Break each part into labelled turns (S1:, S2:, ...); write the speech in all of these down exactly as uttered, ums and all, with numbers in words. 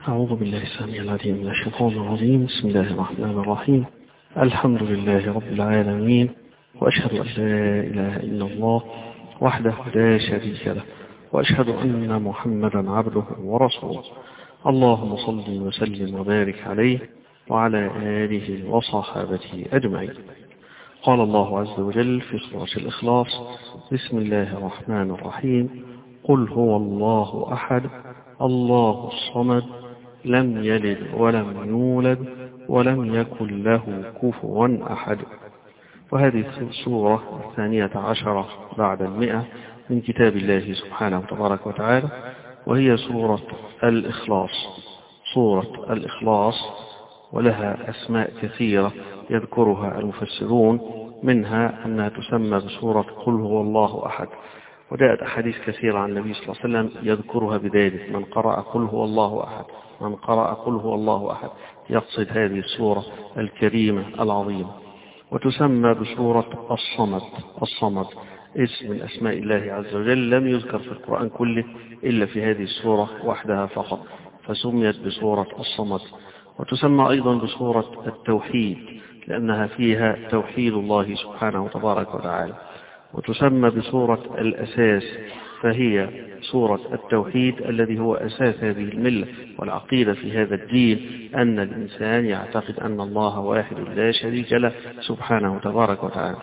S1: أعوذ بالله السميع العليم من الشيطان الرجيم. بسم الله الرحمن الرحيم. الحمد لله رب العالمين، وأشهد أن لا إله إلا الله وحده لا شريك له، وأشهد أن محمدا عبده ورسوله. اللهم صل وسلم وبارك عليه وعلى آله وصحابته أجمعين. قال الله عز وجل في سورة الإخلاص: بسم الله الرحمن الرحيم. قل هو الله أحد الله الصمد لم يلد ولم يولد ولم يكن له كفوا أحد. وهذه السورة الثانية عشرة بعد المئة من كتاب الله سبحانه تبارك وتعالى، وهي سورة الإخلاص. سورة الإخلاص ولها أسماء كثيرة يذكرها المفسرون، منها أنها تسمى بسورة قل هو الله أحد، وجاءت أحاديث كثيرة عن النبي صلى الله عليه وسلم يذكرها بذلك: من قرأ قل هو الله أحد، من قرأ قل هو الله أحد، يقصد هذه السورة الكريمة العظيمة. وتسمى بسورة الصمد. الصمد اسم من أسماء الله عز وجل لم يذكر في القرآن كله إلا في هذه السورة وحدها فقط، فسميت بسورة الصمد. وتسمى أيضا بسورة التوحيد لأنها فيها توحيد الله سبحانه وتبارك وتعالى. وتسمى بسورة الأساس، فهي سورة التوحيد الذي هو أساس هذه الملة والعقيدة في هذا الدين، أن الإنسان يعتقد أن الله واحد لا شريك له سبحانه وتبارك وتعالى.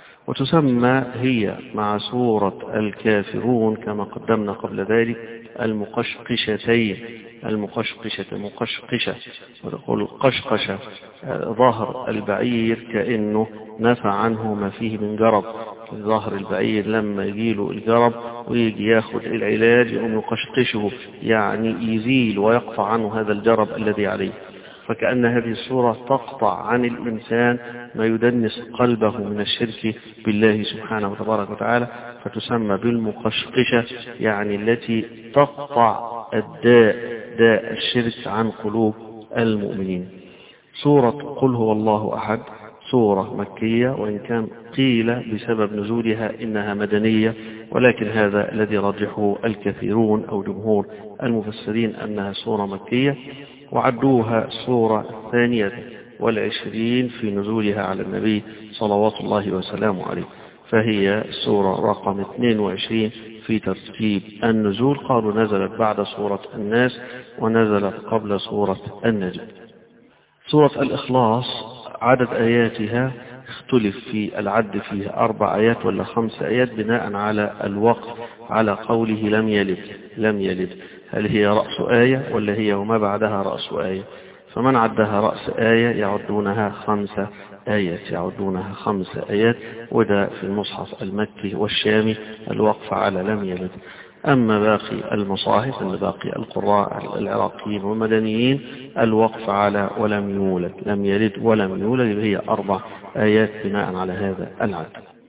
S1: وتسمى هي مع سورة الكافرون كما قدمنا قبل ذلك المقشقشتين. المقشقشة مقشقشة، وتقول قشقشة ظهر البعير كأنه نفى عنه ما فيه من جرب. ظهر البعير لما يجيله الجرب ويجي ياخد العلاج يقوم يقشقشه، يعني يزيل ويقطع عنه هذا الجرب الذي عليه. فكأن هذه السورة تقطع عن الإنسان ما يدنس قلبه من الشرك بالله سبحانه وتبارك وتعالى، فتسمى بالمقشقشة، يعني التي تقطع الداء داء الشرك عن قلوب المؤمنين. سورة قل هو الله أحد سورة مكية، وإن كان قيل بسبب نزولها إنها مدنية، ولكن هذا الذي رجحه الكثيرون أو جمهور المفسرين أنها سورة مكية، وعدوها سورة ثانية والعشرين في نزولها على النبي صلوات الله وسلامه عليه، فهي سورة رقم اثنين وعشرين في ترتيب النزول. قالوا نزلت بعد سورة الناس ونزلت قبل سورة النجم. سورة الإخلاص عدد آياتها اختلف في العد فيها، أربع آيات ولا خمس آيات بناء على الوقت على قوله لم يلد. لم يلد هل هي رأس آية ولا هي وما بعدها رأس آية؟ فمن عدها رأس آية يعدونها خمسة آيات يعدونها خمس آيات، وده في المصحف المكي والشامي الوقف على لم يلد. أما باقي المصاحف أن باقي القراء العراقيين والمدنيين الوقف على ولم يولد. لم يلد ولم يولد هي أربع آيات بناء على هذا العدد.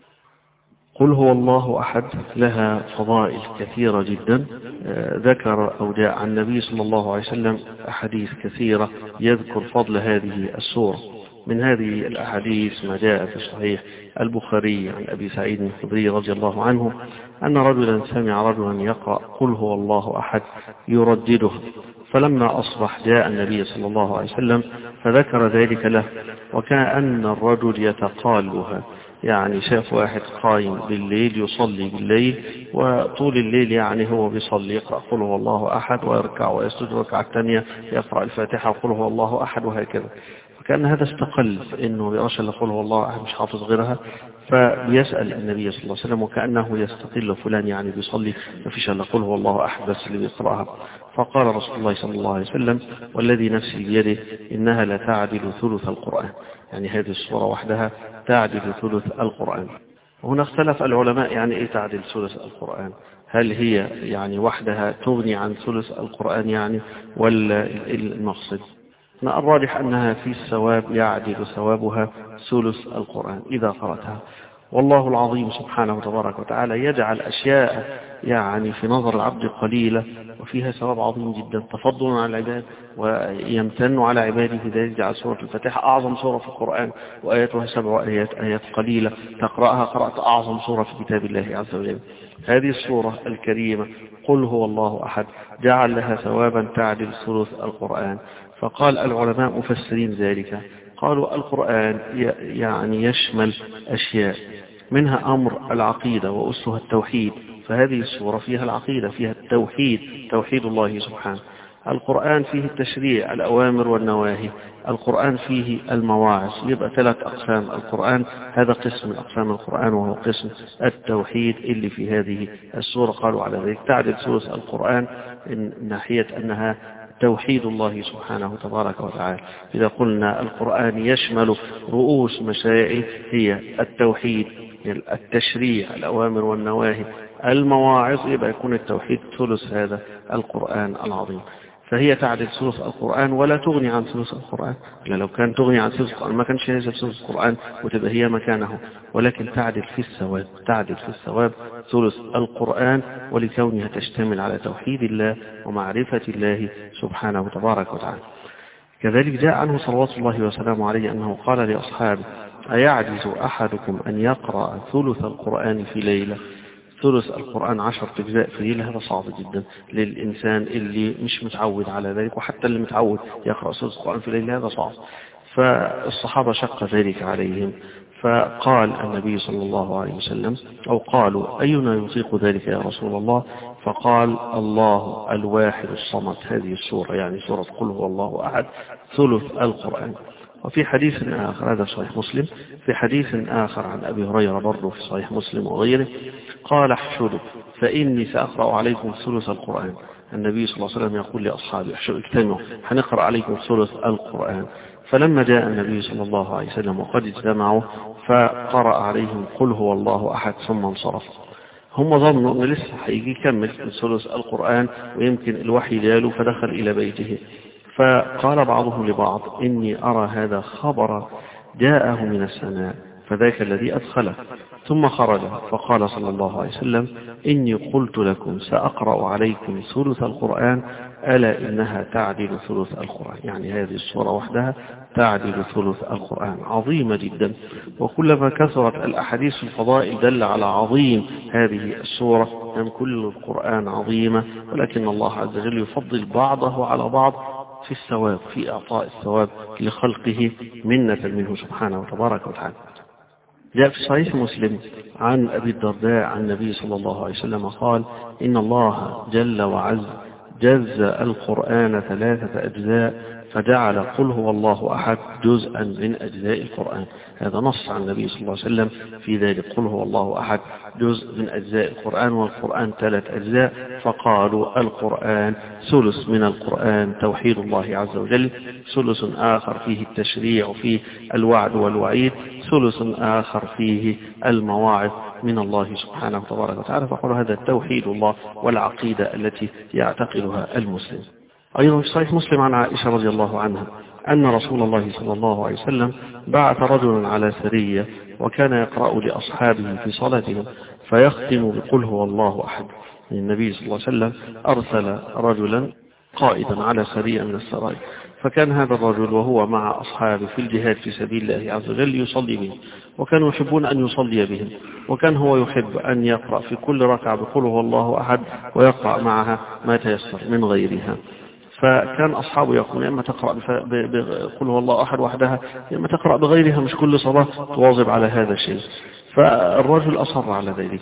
S1: قل هو الله أحد لها فضائل كثيرة جدا، ذكر أو جاء عن النبي صلى الله عليه وسلم أحاديث كثيرة يذكر فضل هذه السورة. من هذه الأحاديث ما جاء في صحيح البخاري عن أبي سعيد الخدري رضي الله عنه أن رجلا سمع رجلا يقرأ قل هو الله أحد يردده، فلما أصبح جاء النبي صلى الله عليه وسلم فذكر ذلك له، وكأن الرجل يتقالها، يعني شاف واحد قائم بالليل يصلي بالليل وطول الليل يعني هو بيصلي يقرأ قل هو الله أحد ويركع ويسجد ركعة الثانية يقرأ الفاتحة وقل هو الله أحد وهكذا. فكأن هذا استقل إنه بيرش اللي قل هو الله أحد مش حافظ غيرها، فبيسأل النبي صلى الله عليه وسلم وكأنه يستقل فلان يعني بيصلي ما فيش إلا قل هو الله أحد بس اللي بيقرأها. فقال رسول الله صلى الله عليه وسلم والذي نفسي بيده إنها لا تعدل ثلث القرآن، يعني هذه السورة وحدها تعدل ثلث القرآن. وهنا اختلف العلماء يعني ايه تعدل ثلث القرآن، هل هي يعني وحدها تغني عن ثلث القرآن يعني ولا المقصد؟ الراجح أنها في الثواب يعدل ثوابها ثلث القرآن إذا قرأتها. والله العظيم سبحانه تبارك وتعالى يجعل أشياء يعني في نظر العبد قليلة وفيها ثواب عظيم جدا، تفضل على العباد ويمتن على عباده بذلك. جعل سورة الفاتحة أعظم سورة في القرآن وآياتها سبع آيات، آيات قليلة تقرأها قرأت أعظم سورة في كتاب الله عز وجل. هذه السورة الكريمة قل هو الله أحد جعل لها ثوابا تعدل ثلث القرآن. فقال العلماء مفسرين ذلك، قالوا القرآن يعني يشمل أشياء منها أمر العقيدة وأسها التوحيد، فهذه السورة فيها العقيدة، فيها التوحيد، توحيد الله سبحانه. القرآن فيه التشريع، الأوامر والنواهي. القرآن فيه المواعظ. يبقى ثلاث أقسام القرآن، هذا قسم من أقسام القرآن وهو قسم التوحيد اللي في هذه السورة. قالوا على ذلك تعدل ثلث القرآن من ناحية أنها توحيد الله سبحانه تبارك وتعالى. إذا قلنا القرآن يشمل رؤوس مسائل هي التوحيد، التشريع، الأوامر والنواهي، المواعظ، يبقى يكون التوحيد ثلث هذا القرآن العظيم. فهي تعدل ثلث القرآن ولا تغني عن ثلث القرآن، لو كان تغني عن ثلث القرآن ما كانش هذا ثلث القرآن وتبقى هي مكانه، ولكن تعدل في الثواب، تعدل في الثواب ثلث القرآن ولكونها تشتمل على توحيد الله ومعرفة الله سبحانه تبارك وتعالى. كذلك جاء عنه صلوات الله وسلامه عليه أنه قال لأصحابه أيعجز أحدكم أن يقرأ ثلث القرآن في ليلة؟ ثلث القرآن عشر أجزاء في ليلة، هذا صعب جدا للإنسان اللي مش متعود على ذلك، وحتى اللي متعود يقرأ ثلث القرآن في ليلة هذا صعب. فالصحابة شق ذلك عليهم، فقال النبي صلى الله عليه وسلم أو قالوا أينا يطيق ذلك يا رسول الله؟ فقال الله الواحد الصمد، هذه السورة يعني سورة قل هو الله أحد ثلث القرآن. وفي حديث آخر، هذا صحيح مسلم، في حديث آخر عن أبي هريرة برضه في صحيح مسلم وغيره، قال احشدوا فإني سأقرأ عليكم ثلث القرآن. النبي صلى الله عليه وسلم يقول لأصحابه احشدوا اجتمعوا هنقرأ عليكم ثلث القرآن. فلما جاء النبي صلى الله عليه وسلم وقد اجتمعوا فقرأ عليهم قل هو الله أحد ثم انصرف. هم ظنوا أنه لسه هيجي يكمل ثلث القرآن ويمكن الوحي جاله فدخل إلى بيته، فقال بعضهم لبعض إني أرى هذا خبر جاءه من السماء فذاك الذي أدخله. ثم خرج فقال صلى الله عليه وسلم إني قلت لكم سأقرأ عليكم ثلث القرآن ألا إنها تعدل ثلث القرآن. يعني هذه السورة وحدها تعدل ثلث القرآن، عظيمة جدا. وكلما كثرت الأحاديث في الفضائل دل على عظيم هذه السورة، أن كل القرآن عظيمة، ولكن الله عز وجل يفضل بعضه على بعض في الثواب، في إعطاء الثواب لخلقه منة منه سبحانه وتبارك وتعالى. جاء في صحيح مسلم عن أبي الدرداء عن النبي صلى الله عليه وسلم قال إن الله جل وعز جزأ القرآن ثلاثة أجزاء فجعل قل هو الله أحد جزءا من أجزاء القرآن. هذا نص عن النبي صلى الله عليه وسلم في ذلك، قل هو الله أحد جزء من أجزاء القرآن، والقرآن ثلاث أجزاء. فقالوا القرآن ثلث من القرآن توحيد الله عز وجل، ثلث آخر فيه التشريع وفيه الوعد والوعيد، ثلث آخر فيه المواعظ من الله سبحانه تبارك وتعالى. فقالوا هذا توحيد الله والعقيدة التي يعتقدها المسلم. أيضا في صحيح مسلم عن عائشة رضي الله عنها أن رسول الله صلى الله عليه وسلم بعث رجلا على سرية وكان يقرأ لأصحابه في صلاتهم فيختم بقل هو الله أحد. النبي صلى الله عليه وسلم أرسل رجلا قائدا على سرية من السرايا، فكان هذا الرجل وهو مع أصحابه في الجهاد في سبيل الله عز وجل يصلي بهم، وكانوا يحبون أن يصلي بهم، وكان هو يحب أن يقرأ في كل ركعة بقل هو الله أحد ويقرأ معها ما تيسر من غيرها. فكان أصحابه يقولون إما تقرأ بقل هو الله أحد وحدها، إما تقرأ بغيرها، مش كل صلاة تواظب على هذا الشيء. فالرجل أصر على ذلك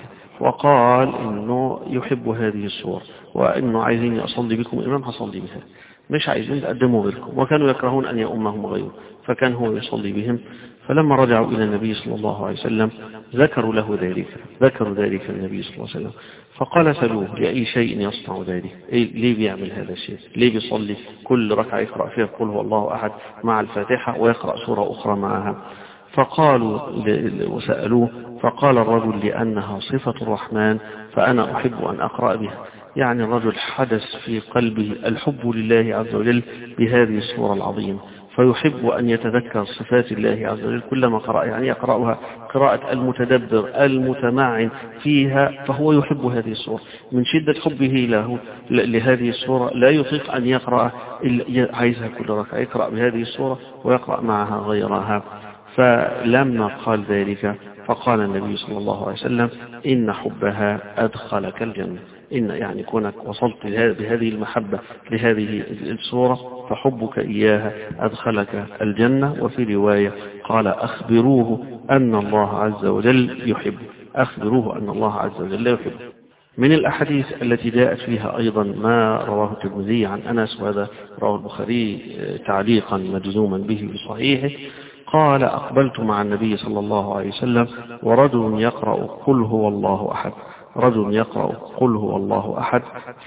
S1: وقال إنه يحب هذه السور، وإنه عايزين أصلي بكم إمام هصلي بها، مش عايزين تقدموا غيركم، وكانوا يكرهون أن يؤمهم غيره، فكان هو يصلي بهم. فلما رجعوا إلى النبي صلى الله عليه وسلم ذكروا له ذلك، ذكروا ذلك النبي صلى الله عليه وسلم، فقال سألوه لأي شيء يصنع ذلك، ليه بيعمل هذا الشيء، ليه بيصلي كل ركعة يقرأ فيها قل هو الله أحد مع الفاتحة ويقرأ سورة أخرى معها؟ فقالوا وسألوه فقال الرجل لأنها صفة الرحمن فأنا أحب أن أقرأ بها. يعني الرجل حدث في قلبه الحب لله عز وجل بهذه السورة العظيمة، فيحب أن يتذكر صفات الله عز وجل كلما قرأ، يعني يقرأها قراءة المتدبر المتمعن فيها، فهو يحب هذه السورة من شدة حبه له لهذه السورة، لا يطيق أن يقرأ إلا عايزها كل ركعة، يقرأ بهذه السورة ويقرأ معها غيرها. فلما قال ذلك فقال النبي صلى الله عليه وسلم: إن حبها أدخلك الجنة. إن يعني كونك وصلت بهذه المحبة لهذه السورة فحبك إياها أدخلك الجنة. وفي رواية قال: أخبروه أن الله عز وجل يحب، أخبروه أن الله عز وجل يحب. من الأحاديث التي جاءت فيها أيضا ما رواه الترمذي عن أنس، وهذا رواه البخاري تعليقا مجزوما به بصحيحه، قال: أقبلت مع النبي صلى الله عليه وسلم ورجل يقرأ قل هو الله أحد، رجل يقرأ قل هو الله أحد،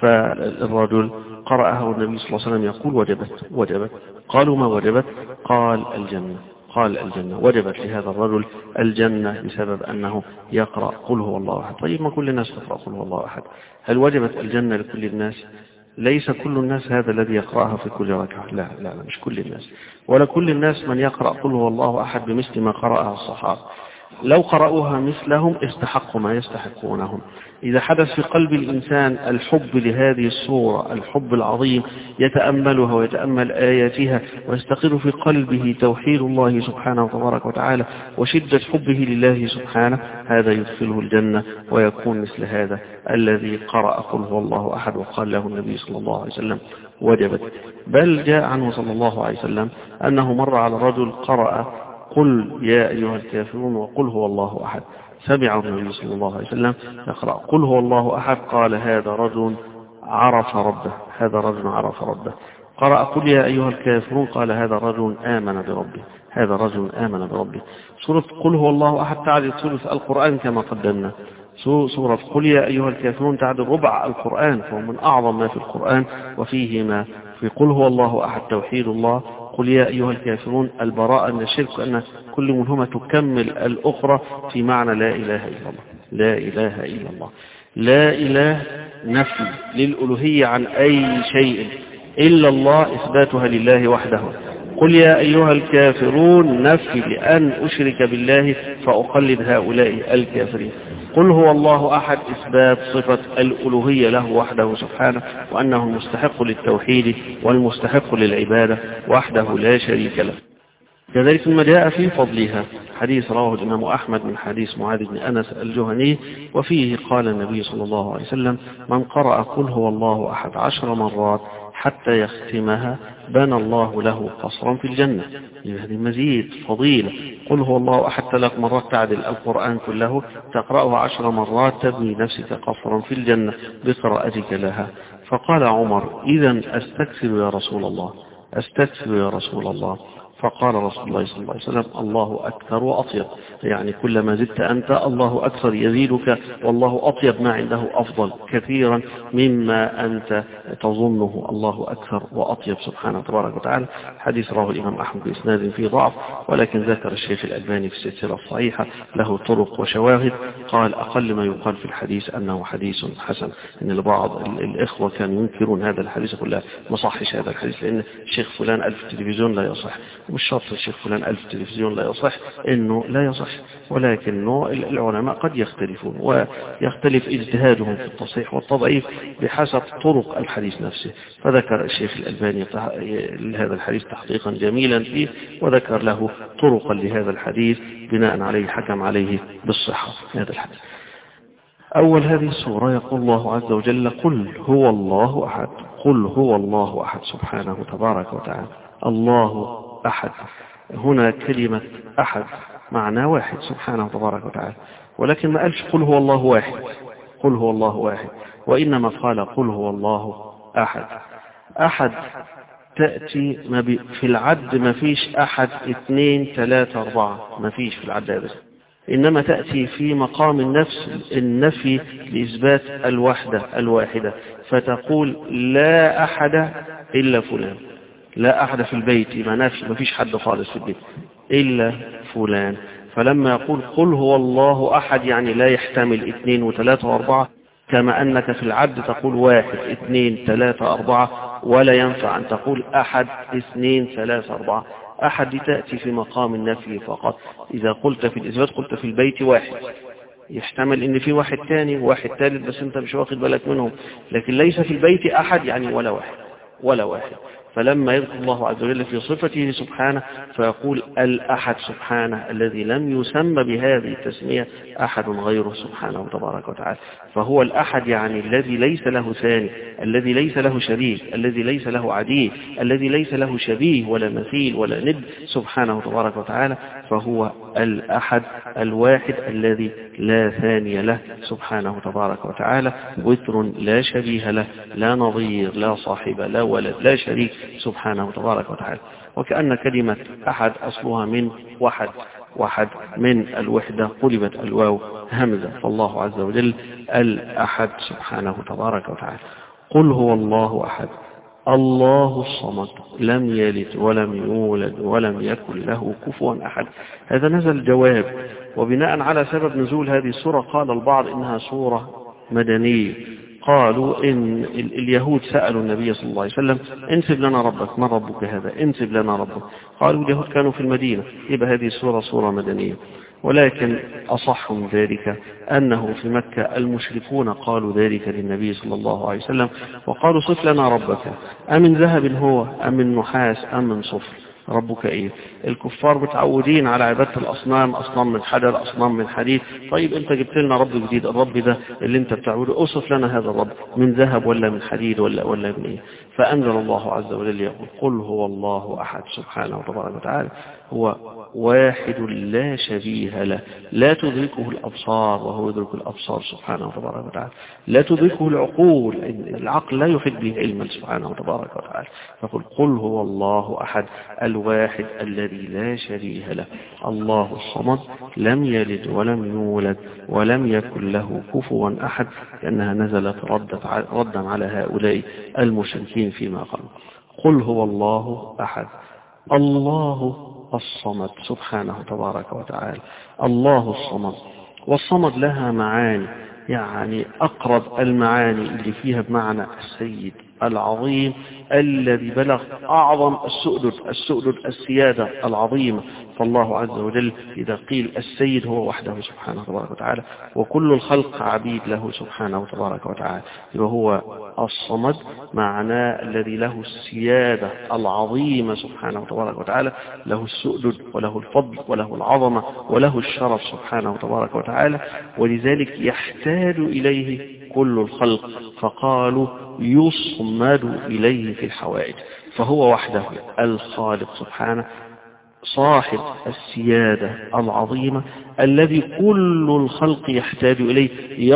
S1: فالرجل قرأها والنبي صلى الله عليه وسلم يقول: وجبت وجبت. قالوا: ما وجبت؟ قال: الجنة. قال: الجنة. وجبت لهذا الرجل الجنة بسبب أنه يقرأ قل هو الله أحد. طيب ما كل الناس تقرأ قل هو الله أحد، هل وجبت الجنة لكل الناس؟ ليس كل الناس هذا الذي يقرأها في كل ركعة، لا لا لا مش كل الناس، ولا كل الناس من يقرأ قل هو الله أحد بمثل ما قرأها الصحابة. لو قرأوها مثلهم استحقوا ما يستحقونهم. إذا حدث في قلب الإنسان الحب لهذه السورة، الحب العظيم، يتأملها ويتأمل آياتها ويستقر في قلبه توحيد الله سبحانه وتبارك وتعالى وشدة حبه لله سبحانه، هذا يدخله الجنة ويكون مثل هذا الذي قرأ قل هو الله أحد وقال له النبي صلى الله عليه وسلم: وجبت. بل جاء عنه صلى الله عليه وسلم أنه مر على رجل قرأ قل يا أيها الكافرون وقل هو الله أحد، سمع النبي صلى الله عليه وسلم يقرأ قل هو الله أحد، قال: هذا رجل عرف ربه، هذا رجل عرف ربه. قرأ قل يا أيها الكافرون، قال: هذا رجل آمن بربه، هذا رجل آمن بربه. سورة قل هو الله أحد تعدل ثلث القرآن كما قدمنا، سورة قل يا أيها الكافرون تعدل ربع القرآن، فهو من أعظم ما في القرآن، وفيه ما في قل هو الله أحد توحيد الله، قل يا أيها الكافرون البراءة من الشرك، أن كل منهما تكمل الأخرى في معنى لا إله إلا الله، لا إله إلا الله. لا إله نفي للألوهية عن أي شيء إلا الله، إثباتها لله وحده. قل يا أيها الكافرون نفي لأن أشرك بالله فأقلد هؤلاء الكافرين. قل هو الله أحد إثبات صفة الألوهية له وحده سبحانه، وأنه المستحق للتوحيد والمستحق للعبادة وحده لا شريك له. كذلك ما جاء في فضلها حديث رواه الإمام أحمد من حديث معاذ بن أنس الجهني، وفيه قال النبي صلى الله عليه وسلم: من قرأ قل هو الله أحد عشر مرات حتى يختمها بنى الله له قصرا في الجنة. هذه مزيد فضيلة. قل هو الله أحد ثلاث مرات تعدل القرآن كله، تقرأه عشر مرات تبني نفسك قصرا في الجنة بقراءتك لها. فقال عمر: إذن أستكثر يا رسول الله، أستكثر يا رسول الله. فقال رسول الله صلى الله عليه وسلم: الله أكثر وأطيب، يعني كلما زدت أنت الله أكثر يزيدك، والله أطيب ما عنده أفضل كثيرا مما أنت تظنه، الله أكثر وأطيب سبحانه تبارك وتعالى. حديث رواه الإمام أحمد بإسناد فيه ضعف، ولكن ذكر الشيخ الألباني في السلسلة الصحيحة له طرق وشواهد، قال أقل ما يقال في الحديث أنه حديث حسن. إن بعض الإخوة كانوا ينكرون هذا الحديث، يقول لا ما صحش هذا الحديث لأن الشيخ فلان ألف تلفزيون لا يصح، مش شرط الشيخ فلان ألف تلفزيون لا يصح إنه لا يصح، ولكنه العلماء قد يختلفون ويختلف اجتهادهم في التصحيح والتضعيف بحسب طرق الحديث نفسه. فذكر الشيخ الألباني لهذا الحديث تحقيقا جميلا فيه، وذكر له طرقا لهذا الحديث بناء عليه حكم عليه بالصحة هذا الحديث. أول هذه السورة يقول الله عز وجل: قل هو الله أحد، قل هو الله أحد سبحانه تبارك وتعالى. الله أحد، هنا كلمة أحد معنى واحد سبحانه تبارك وتعالى، ولكن ما قالش قل هو الله واحد، قل هو الله واحد، وإنما قال قل هو الله أحد. أحد تأتي ما بي في العد، ما فيش أحد اثنين ثلاثة أربعة، ما فيش في العد هذا، إنما تأتي في مقام النفس النفي لإثبات الوحدة الواحدة، فتقول لا أحد إلا فلان، لا أحد في البيت، ما نفي، ما فيش حد خالص في البيت إلا فلان. فلما يقول قل هو الله أحد يعني لا يحتمل اثنين وثلاثة وأربعة، كما أنك في العد تقول واحد اثنين ثلاثة أربعة، ولا ينفع أن تقول أحد اثنين ثلاثة أربعة، أحد دي تأتي في مقام النفي فقط. إذا قلت في الإثبات قلت في البيت واحد، يحتمل ان في واحد تاني وواحد ثالث بس انت مش واخد بالك منهم، لكن ليس في البيت أحد يعني ولا واحد ولا واحد. فلما يذكر الله عز وجل في صفته سبحانه فيقول الأحد سبحانه الذي لم يسمى بهذه التسمية أحد غيره سبحانه تبارك وتعالى. فهو الأحد يعني الذي ليس له ثاني، الذي ليس له شريك، الذي ليس له عديد، الذي ليس له شبيه ولا مثيل ولا ند سبحانه تبارك وتعالى. فهو الأحد الواحد الذي لا ثاني له سبحانه تبارك وتعالى، وتر لا شبيه له، لا نظير، لا صاحب، لا ولد، لا شريك سبحانه تبارك وتعالى. وكأن كلمة أحد أصلها من وحد، وحد من الوحدة قلبت الواو همزة، فالله عز وجل الأحد سبحانه تبارك وتعالى. قل هو الله أحد الله الصمد لم يلد ولم يولد ولم يكن له كفوا أحد. هذا نزل جواب، وبناء على سبب نزول هذه السورة قال البعض إنها سورة مدنية. قالوا إن اليهود سألوا النبي صلى الله عليه وسلم انسب لنا ربك، من ربك هذا، انسب لنا ربك. قالوا اليهود كانوا في المدينة، يبقى هذه السورة سورة مدنية. ولكن أصح من ذلك أنه في مكة المشركون قالوا ذلك للنبي صلى الله عليه وسلم وقالوا صف لنا ربك، أمن ذهب هو أم من نحاس أم من صفر، ربك إيه؟ الكفار متعودين على عبادة الأصنام، أصنام من حجر، أصنام من حديد. طيب أنت جبت لنا رب جديد، الرب ده اللي أنت بتعبده أوصف لنا هذا الرب، من ذهب ولا من حديد ولا ولا من إيه؟ فأنزل الله عز وجل يقول قل هو الله أحد سبحانه وتبارك وتعالى، هو واحد لا شبيه له، لا تدركه الأبصار وهو يدرك الأبصار سبحانه وتبارك وتعالى، لا تدركه العقول، العقل لا يحيط به علما سبحانه وتبارك وتعالى. فقل قل هو الله أحد الواحد الذي لا شبيه له الله الصمد لم يلد ولم يولد ولم يكن له كفوا أحد، لأنها نزلت ردا على هؤلاء المشركين فيما قالوا. قل هو الله أحد الله الصمد سبحانه تبارك وتعالى، الله الصمد. والصمد لها معاني، يعني أقرب المعاني اللي فيها بمعنى السيد العظيم الذي بلغ أعظم السؤدد، السؤدد السيادة العظيمة. فالله عز وجل إذا قيل السيد هو وحده سبحانه تبارك وتعالى، وكل الخلق عبيد له سبحانه تبارك وتعالى، وهو الصمد معناه الذي له السيادة العظيمة سبحانه تبارك وتعالى، له السؤدد وله الفضل وله العظمة وله الشرف سبحانه تبارك وتعالى. ولذلك يحتاج إليه كل الخلق، فقالوا يصمد إليه في الحوائج. فهو وحده الخالق سبحانه صاحب السيادة العظيمة الذي كل الخلق يحتاج إليه،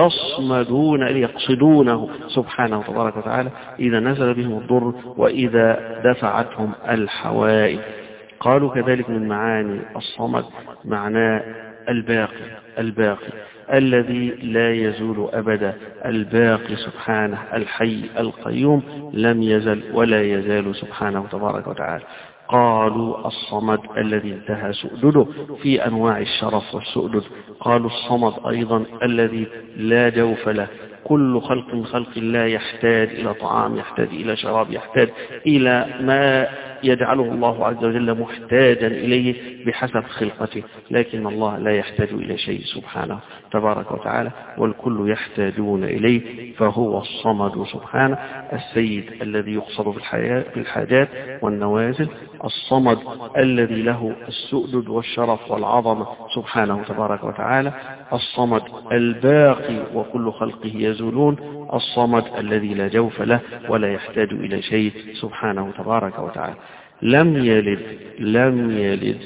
S1: يصمدون إليه، يقصدونه سبحانه تبارك وتعالى إذا نزل بهم الضر وإذا دفعتهم الحوائج. قالوا كذلك من معاني الصمد معناه الباقي، الباقي الذي لا يزول أبدا، الباقي سبحانه الحي القيوم لم يزل ولا يزال سبحانه تبارك وتعالى. قالوا الصمد الذي انتهى سؤدده في أنواع الشرف والسؤدد. قالوا الصمد أيضا الذي لا جوف له، كل خلق من خلق الله يحتاج إلى طعام، يحتاج إلى شراب، يحتاج إلى ما يجعله الله عز وجل محتاجا إليه بحسب خلقته، لكن الله لا يحتاج إلى شيء سبحانه تبارك وتعالى، والكل يحتاجون إليه. فهو الصمد سبحانه السيد الذي يقصد في الحاجات والنوازل، الصمد الذي له السؤدد والشرف والعظمة سبحانه تبارك وتعالى، الصمد الباقي وكل خلقه يزولون، الصمد الذي لا جوف له ولا يحتاج إلى شيء سبحانه تبارك وتعالى. لم يلد، لم يلد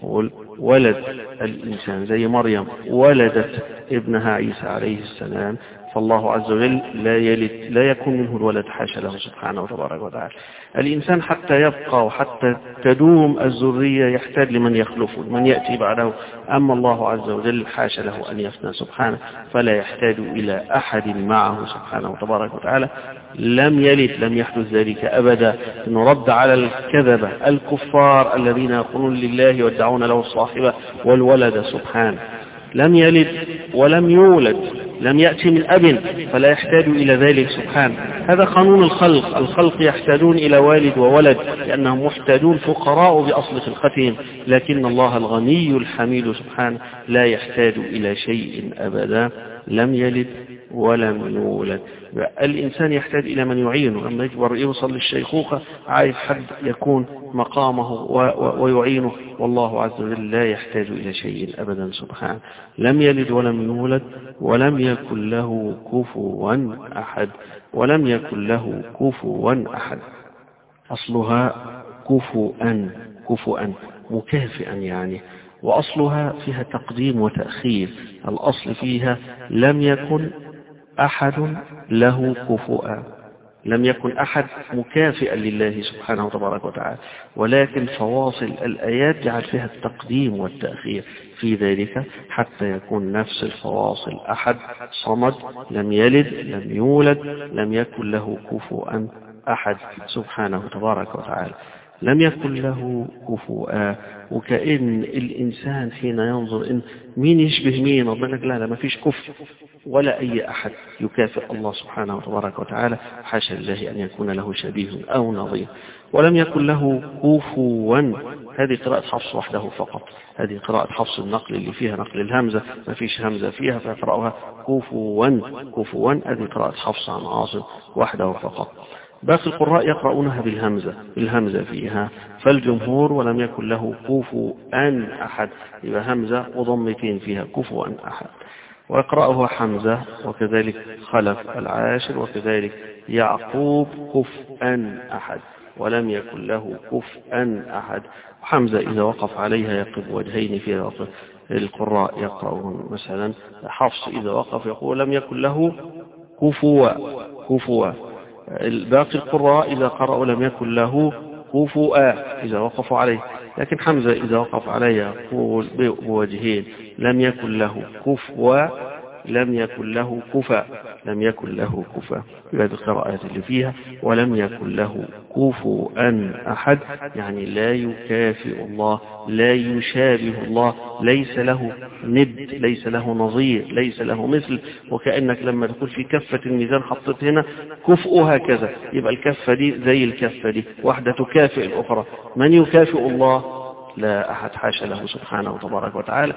S1: ولد الإنسان زي مريم ولدت ابنها عيسى عليه السلام، فالله عز وجل لا يلد، لا يكون منه الولد، حاشا له سبحانه وتبارك وتعالى. الإنسان حتى يبقى وحتى تدوم الذرية يحتاج لمن يخلفه، من يأتي بعده، أما الله عز وجل حاشا له أن يفنى سبحانه، فلا يحتاج إلى أحد معه سبحانه وتبارك وتعالى. لم يلد، لم يحدث ذلك أبدا. نرد على الكذبة الكفار الذين يقولون لله ويدعون له الصاحبة والولد سبحانه. لم يلد ولم يولد لم يأتي من أب فلا يحتاج إلى ذلك سبحانه. هذا قانون الخلق، الخلق يحتاجون إلى والد وولد لأنهم محتاجون فقراء بأصل خلقتهم، لكن الله الغني الحميد سبحانه لا يحتاج إلى شيء أبدا، لم يلد ولم يولد. الإنسان يحتاج إلى من يعينه، لما يكبر يوصل للشيخوخة عايز حد يكون مقامه ويعينه، والله عز وجل لا يحتاج إلى شيء أبدا سبحانه. لم يلد ولم يولد ولم يكن له كفوا أحد، ولم يكن له كفوا أحد. أصلها كفوا كفوا مكافئا يعني، وأصلها فيها تقديم وتأخير. الأصل فيها لم يكن أحد له كفؤا، لم يكن أحد مكافئا لله سبحانه وتبارك وتعالى، ولكن فواصل الآيات جعل فيها التقديم والتأخير في ذلك حتى يكون نفس الفواصل أحد صمد لم يلد لم يولد لم يكن له كفؤا أحد سبحانه تبارك وتعالى. لم يكن له كفوا، وكأن الإنسان حين ينظر إن مين يشبه مين، ربنا لك لا لا ما فيش كف ولا أي أحد يكافئ الله سبحانه وتبارك وتعالى، حاشا لله أن يكون له شبيه أو نظير. ولم يكن له كفوا، هذه قراءة حفص وحده فقط، هذه قراءة حفص النقل اللي فيها نقل الهمزة، ما فيش همزة فيها فيقرأها كفوا كفوا، هذه قراءة حفص عن عاصم وحده فقط. باقي القراء يقرؤونها بالهمزة بالهمزة فيها، فالجمهور ولم يكن له كفوا أحد، يبقى همزة وضمتين فيها كفوا أحد. ويقرأها حمزة وكذلك خلف العاشر وكذلك يعقوب كفءا أحد، ولم يكن له كفءا أحد. حمزة إذا وقف عليها يقف وجهين فيها. القراء يقرؤون مثلا حفص إذا وقف يقول لم يكن له كفوا كفوا. الباقي القراء إذا قرأوا لم يكن له كفوا إذا وقفوا عليه، لكن حمزة إذا وقف عليه يقول بوجهين لم يكن له كفوا لم يكن له كفا لم يكن له كفا. هذه القراءات اللي فيها ولم يكن له كفوا أحد، يعني لا يكافئ الله، لا يشابه الله، ليس له ند، ليس له نظير، ليس له مثل. وكأنك لما تقول في كفة الميزان حطت هنا كفؤها كذا، يبقى الكفة دي زي الكفة دي، واحدة تكافئ الأخرى. من يكافئ الله؟ لا أحد، حاشا له سبحانه وتبارك وتعالى.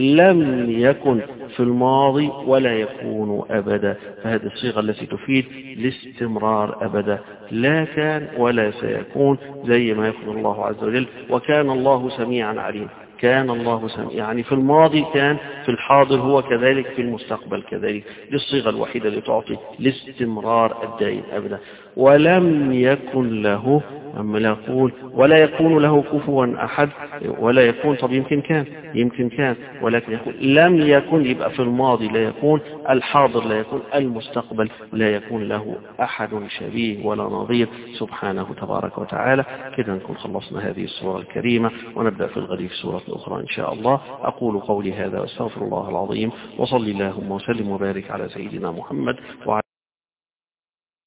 S1: لم يكن في الماضي ولا يكون أبدا، فهذه الصيغة التي تفيد الاستمرار أبدا، لا كان ولا سيكون، زي ما يقول الله عز وجل وكان الله سميعا عليم. كان الله سميعا يعني في الماضي كان، في الحاضر هو كذلك، في المستقبل كذلك. دي الصيغة الوحيدة اللي تعطي الاستمرار الدائم أبدا. ولم يكن له، أما لا يقول ولا يكون له كفوا أحد، ولا يكون، طب يمكن كان يمكن كان ولكن يقول لم يكن، يبقى في الماضي لا يكون، الحاضر لا يكون، المستقبل لا يكون له أحد شبيه ولا نظير سبحانه تبارك وتعالى. كده نكون خلصنا هذه السورة الكريمة، ونبدأ في الغد في سورة أخرى إن شاء الله. أقول قولي هذا واستغفر الله العظيم، وصلي اللهم وسلم وبارك على سيدنا محمد وعلى